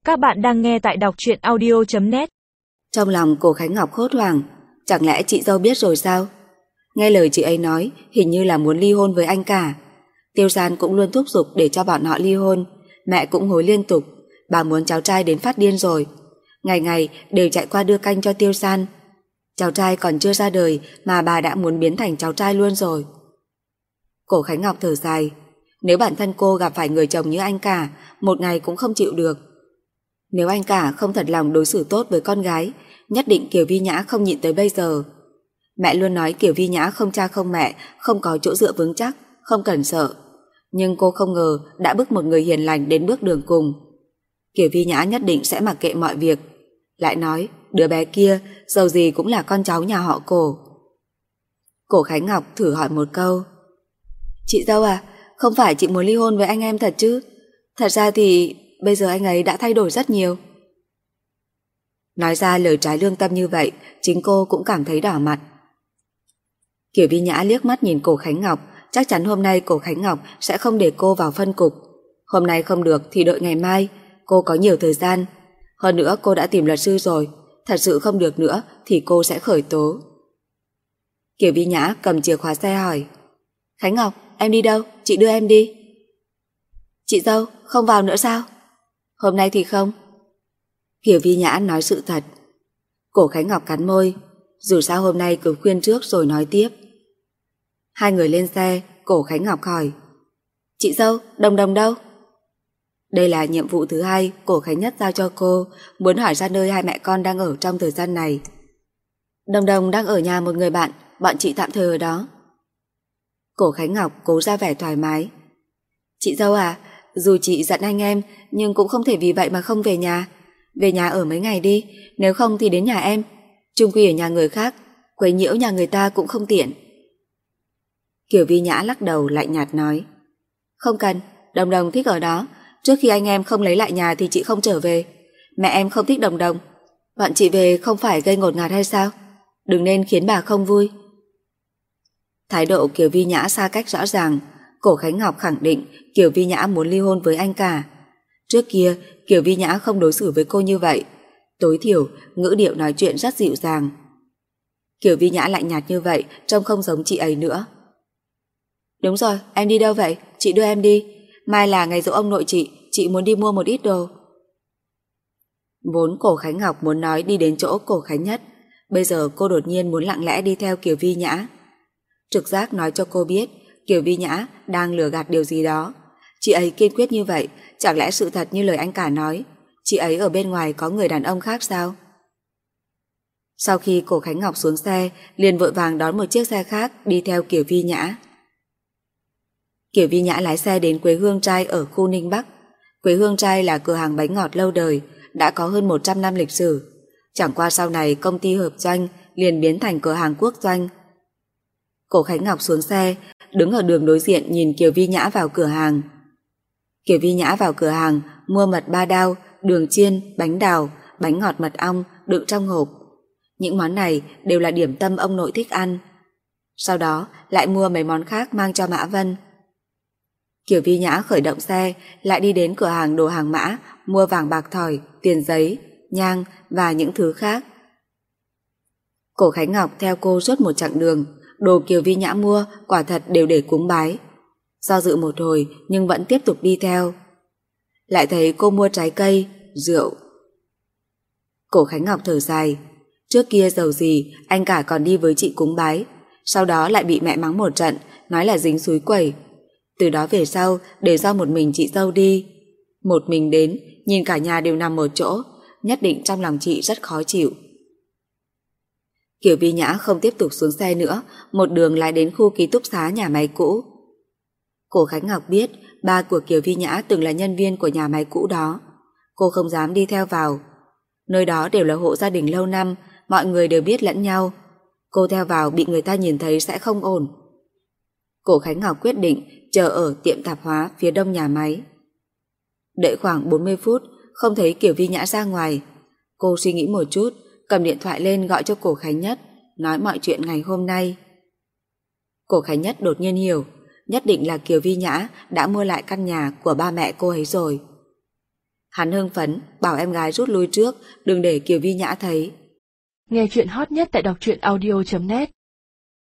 Các bạn đang nghe tại đọc truyện audio.net. Trong lòng Cổ Khánh Ngọc hốt hoảng, chẳng lẽ chị dâu biết rồi sao? Nghe lời chị ấy nói, hình như là muốn ly hôn với anh cả. Tiêu San cũng luôn thúc giục để cho bọn họ ly hôn, mẹ cũng hối liên tục, bà muốn cháu trai đến phát điên rồi. Ngày ngày đều chạy qua đưa canh cho Tiêu San. Cháu trai còn chưa ra đời mà bà đã muốn biến thành cháu trai luôn rồi. Cổ Khánh Ngọc thở dài, nếu bản thân cô gặp phải người chồng như anh cả, một ngày cũng không chịu được. Nếu anh cả không thật lòng đối xử tốt với con gái, nhất định Kiều Vi Nhã không nhịn tới bây giờ. Mẹ luôn nói Kiều Vi Nhã không cha không mẹ, không có chỗ dựa vững chắc, không cần sợ. Nhưng cô không ngờ đã bức một người hiền lành đến bước đường cùng. Kiều Vi Nhã nhất định sẽ mặc kệ mọi việc. Lại nói, đứa bé kia dầu gì cũng là con cháu nhà họ Cổ. Cổ Khánh Ngọc thử hỏi một câu. Chị dâu à, không phải chị muốn ly hôn với anh em thật chứ? Thật ra thì bây giờ anh ấy đã thay đổi rất nhiều. Nói ra lời trái lương tâm như vậy, chính cô cũng cảm thấy đỏ mặt. Kiều Vi Nhã liếc mắt nhìn Cổ Khánh Ngọc, chắc chắn hôm nay Cổ Khánh Ngọc sẽ không để cô vào phân cục. Hôm nay không được thì đợi ngày mai, cô có nhiều thời gian. Hơn nữa cô đã tìm luật sư rồi, thật sự không được nữa thì cô sẽ khởi tố. Kiều Vi Nhã cầm chìa khóa xe hỏi. Khánh Ngọc, em đi đâu? Chị đưa em đi. Chị dâu, không vào nữa sao? Hôm nay thì không. Kiều Vi Nhã nói sự thật. Cổ Khánh Ngọc cắn môi, dù sao hôm nay cứ khuyên trước rồi nói tiếp. Hai người lên xe, Cổ Khánh Ngọc hỏi. Chị dâu, Đồng Đồng đâu? Đây là nhiệm vụ thứ hai Cổ Khánh Nhất giao cho cô, muốn hỏi ra nơi hai mẹ con đang ở trong thời gian này. Đồng Đồng đang ở nhà một người bạn, bọn chị tạm thời ở đó. Cổ Khánh Ngọc cố ra vẻ thoải mái. Chị dâu à, dù chị giận anh em nhưng cũng không thể vì vậy mà không về nhà. Về nhà ở mấy ngày đi, nếu không thì đến nhà em. Chung quy ở nhà người khác, quấy nhiễu nhà người ta cũng không tiện. Kiều Vi Nhã lắc đầu lạnh nhạt nói. Không cần, Đồng Đồng thích ở đó. Trước khi anh em không lấy lại nhà thì chị không trở về. Mẹ em không thích Đồng Đồng. Bọn chị về không phải gây ngột ngạt hay sao? Đừng nên khiến bà không vui. Thái độ Kiều Vi Nhã xa cách rõ ràng. Cổ Khánh Ngọc khẳng định Kiều Vi Nhã muốn ly hôn với anh cả. Trước kia Kiều Vi Nhã không đối xử với cô như vậy. Tối thiểu ngữ điệu nói chuyện rất dịu dàng. Kiều Vi Nhã lạnh nhạt như vậy trông không giống chị ấy nữa. Đúng rồi, em đi đâu vậy? Chị đưa em đi. Mai là ngày giỗ ông nội chị muốn đi mua một ít đồ. Vốn Cổ Khánh Ngọc muốn nói đi đến chỗ Cổ Khánh Nhất, bây giờ cô đột nhiên muốn lặng lẽ đi theo Kiều Vi Nhã. Trực giác nói cho cô biết Kiều Vi Nhã đang lừa gạt điều gì đó. Chị ấy kiên quyết như vậy, chẳng lẽ sự thật như lời anh cả nói, chị ấy ở bên ngoài có người đàn ông khác sao? Sau khi Cổ Khánh Ngọc xuống xe, liền vội vàng đón một chiếc xe khác đi theo Kiều Vi Nhã. Kiều Vi Nhã lái xe đến Quế Hương Trai ở khu Ninh Bắc. Quế Hương Trai là cửa hàng bánh ngọt lâu đời, đã có hơn 100 năm lịch sử. Chẳng qua sau này công ty hợp doanh liền biến thành cửa hàng quốc doanh. Cổ Khánh Ngọc xuống xe, đứng ở đường đối diện nhìn Kiều Vi Nhã vào cửa hàng. Kiều Vi Nhã vào cửa hàng mua mật ba đao, đường chiên, bánh đào, bánh ngọt mật ong đựng trong hộp. Những món này đều là điểm tâm ông nội thích ăn. Sau đó lại mua mấy món khác mang cho Mã Vân. Kiều Vi Nhã khởi động xe, lại đi đến cửa hàng đồ hàng mã, mua vàng bạc thỏi, tiền giấy, nhang và những thứ khác. Cổ Khánh Ngọc theo cô suốt một chặng đường, đồ Kiều Vi Nhã mua quả thật đều để cúng bái. Do dự một hồi nhưng vẫn tiếp tục đi theo. Lại thấy cô mua trái cây, rượu. Cổ Khánh Ngọc thở dài. Trước kia giàu gì anh cả còn đi với chị cúng bái, sau đó lại bị mẹ mắng một trận, nói là dính xúi quẩy. Từ đó về sau để do một mình chị dâu đi. Một mình đến, nhìn cả nhà đều nằm một chỗ, nhất định trong lòng chị rất khó chịu. Kiều Vi Nhã không tiếp tục xuống xe nữa, một đường lái đến khu ký túc xá nhà máy cũ. Cổ Khánh Ngọc biết ba của Kiều Vi Nhã từng là nhân viên của nhà máy cũ đó. Cô không dám đi theo vào. Nơi đó đều là hộ gia đình lâu năm, mọi người đều biết lẫn nhau. Cô theo vào bị người ta nhìn thấy sẽ không ổn. Cổ Khánh Ngọc quyết định chờ ở tiệm tạp hóa phía đông nhà máy. Đợi khoảng 40 phút, không thấy Kiều Vi Nhã ra ngoài. Cô suy nghĩ một chút, cầm điện thoại lên gọi cho Cổ Khánh Nhất, nói mọi chuyện ngày hôm nay. Cổ Khánh Nhất đột nhiên hiểu, nhất định là Kiều Vi Nhã đã mua lại căn nhà của ba mẹ cô ấy rồi. Hắn hưng phấn, bảo em gái rút lui trước, đừng để Kiều Vi Nhã thấy. Nghe chuyện hot nhất tại đọc truyện audio.net